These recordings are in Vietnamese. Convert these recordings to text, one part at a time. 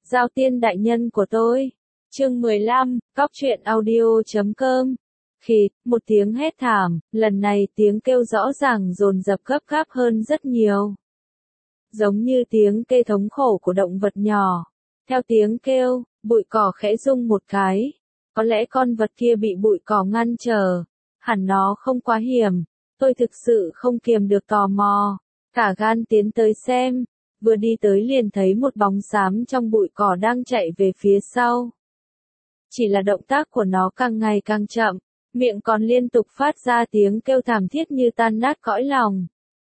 Giao tiên đại nhân của tôi. Chương 15, Cóc truyện audio.com. Khịt, một tiếng hét thảm, lần này tiếng kêu rõ ràng dồn dập gấp gáp hơn rất nhiều. Giống như tiếng kêu thống khổ của động vật nhỏ. Theo tiếng kêu, bụi cỏ khẽ rung một cái. Có lẽ con vật kia bị bụi cỏ ngăn trở. Hẳn nó không quá hiểm. Tôi thực sự không kiềm được tò mò. Cả gan tiến tới xem. Vừa đi tới liền thấy một bóng xám trong bụi cỏ đang chạy về phía sau. Chỉ là động tác của nó càng ngày càng chậm, miệng còn liên tục phát ra tiếng kêu thảm thiết như tan nát cõi lòng.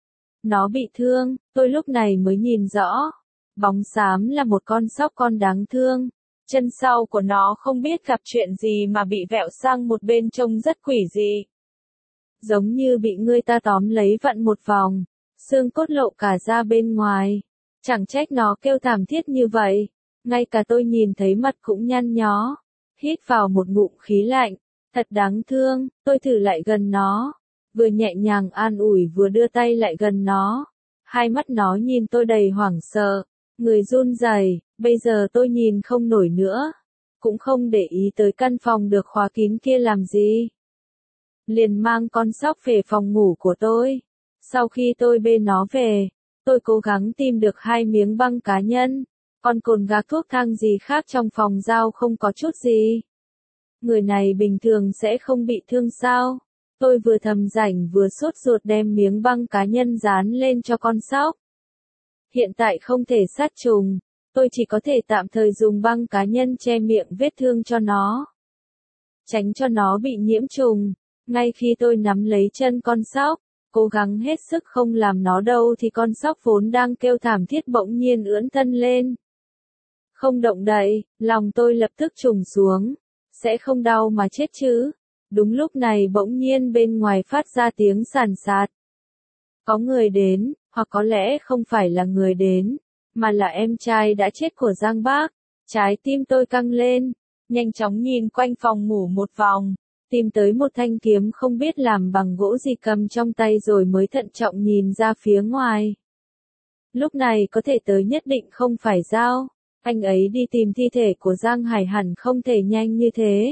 Nó bị thương, tôi lúc này mới nhìn rõ. Bóng xám là một con sóc con đáng thương. Chân sau của nó không biết gặp chuyện gì mà bị vẹo sang một bên trông rất quỷ dị. Giống như bị người ta tóm lấy vặn một vòng, xương cốt lộ cả ra bên ngoài. Chẳng trách nó kêu thảm thiết như vậy. Ngay cả tôi nhìn thấy mặt cũng nhăn nhó. Hít vào một ngụm khí lạnh. Thật đáng thương, tôi thử lại gần nó. Vừa nhẹ nhàng an ủi vừa đưa tay lại gần nó. Hai mắt nó nhìn tôi đầy hoảng sợ. Người run rẩy, bây giờ tôi nhìn không nổi nữa. Cũng không để ý tới căn phòng được khóa kín kia làm gì. Liền mang con sóc về phòng ngủ của tôi. Sau khi tôi bê nó về, tôi cố gắng tìm được 2 miếng băng cá nhân. Còn cồn gạc thuốc thang gì khác trong phòng giao không có chút gì. Người này bình thường sẽ không bị thương sao? Tôi vừa thầm rảnh vừa sốt ruột đem miếng băng cá nhân dán lên cho con sóc. Hiện tại không thể sát trùng, tôi chỉ có thể tạm thời dùng băng cá nhân che miệng vết thương cho nó. Tránh cho nó bị nhiễm trùng. Ngay khi tôi nắm lấy chân con sóc, cố gắng hết sức không làm nó đau thì con sóc vốn đang kêu thảm thiết bỗng nhiên ưỡn thân lên. Không động đậy, lòng tôi lập tức trùng xuống. Sẽ không đau mà chết chứ. Đúng lúc này bỗng nhiên bên ngoài phát ra tiếng sàn sạt. Có người đến, hoặc có lẽ không phải là người đến, mà là em trai đã chết của Giang Bác. Trái tim tôi căng lên, nhanh chóng nhìn quanh phòng ngủ một vòng. Tìm tới một thanh kiếm không biết làm bằng gỗ gì cầm trong tay rồi mới thận trọng nhìn ra phía ngoài. Lúc này có thể tới nhất định không phải Giao. Anh ấy đi tìm thi thể của Giang Hải hẳn không thể nhanh như thế.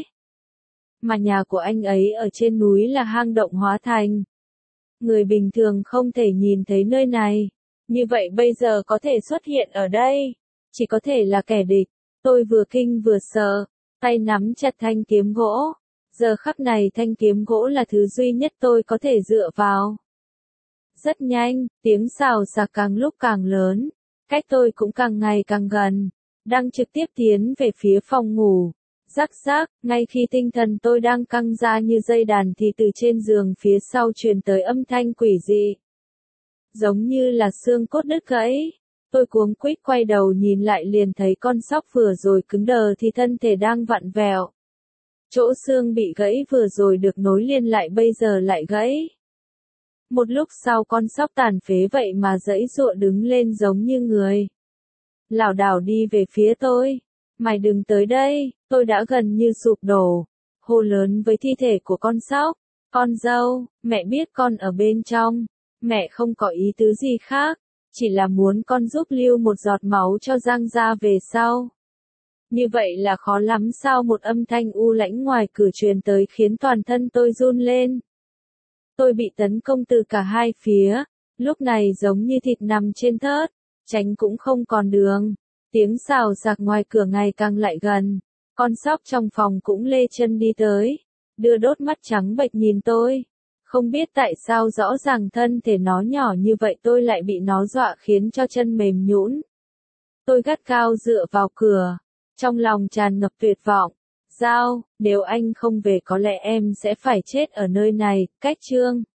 Mà nhà của anh ấy ở trên núi là hang động hóa thành. Người bình thường không thể nhìn thấy nơi này. Như vậy bây giờ có thể xuất hiện ở đây. Chỉ có thể là kẻ địch. Tôi vừa kinh vừa sợ. Tay nắm chặt thanh kiếm gỗ. Giờ khắc này thanh kiếm gỗ là thứ duy nhất tôi có thể dựa vào. Rất nhanh, tiếng xào xạc càng lúc càng lớn. Cách tôi cũng càng ngày càng gần. Đang trực tiếp tiến về phía phòng ngủ. Rắc rắc, ngay khi tinh thần tôi đang căng ra như dây đàn thì từ trên giường phía sau truyền tới âm thanh quỷ dị. Giống như là xương cốt đứt gãy. Tôi cuống quýt quay đầu nhìn lại liền thấy con sóc vừa rồi cứng đờ thì thân thể đang vặn vẹo. Chỗ xương bị gãy vừa rồi được nối liền lại bây giờ lại gãy. Một lúc sau con sóc tàn phế vậy mà giãy giụa đứng lên giống như người. Lảo đảo đi về phía tôi. Mày đừng tới đây, tôi đã gần như sụp đổ. Hô lớn với thi thể của con sóc. Con dâu, mẹ biết con ở bên trong. Mẹ không có ý tứ gì khác. Chỉ là muốn con giúp lưu một giọt máu cho Giang gia về sau. Như vậy là khó lắm sao? Một âm thanh u lãnh ngoài cửa truyền tới khiến toàn thân tôi run lên. Tôi bị tấn công từ cả hai phía. Lúc này giống như thịt nằm trên thớt. Tránh cũng không còn đường. Tiếng xào xạc ngoài cửa ngày càng lại gần. Con sóc trong phòng cũng lê chân đi tới. Đưa đốt mắt trắng bệch nhìn tôi. Không biết tại sao rõ ràng thân thể nó nhỏ như vậy tôi lại bị nó dọa khiến cho chân mềm nhũn. Tôi gắt gao dựa vào cửa. Trong lòng tràn ngập tuyệt vọng. Giao, nếu anh không về có lẽ em sẽ phải chết ở nơi này. Cách chương.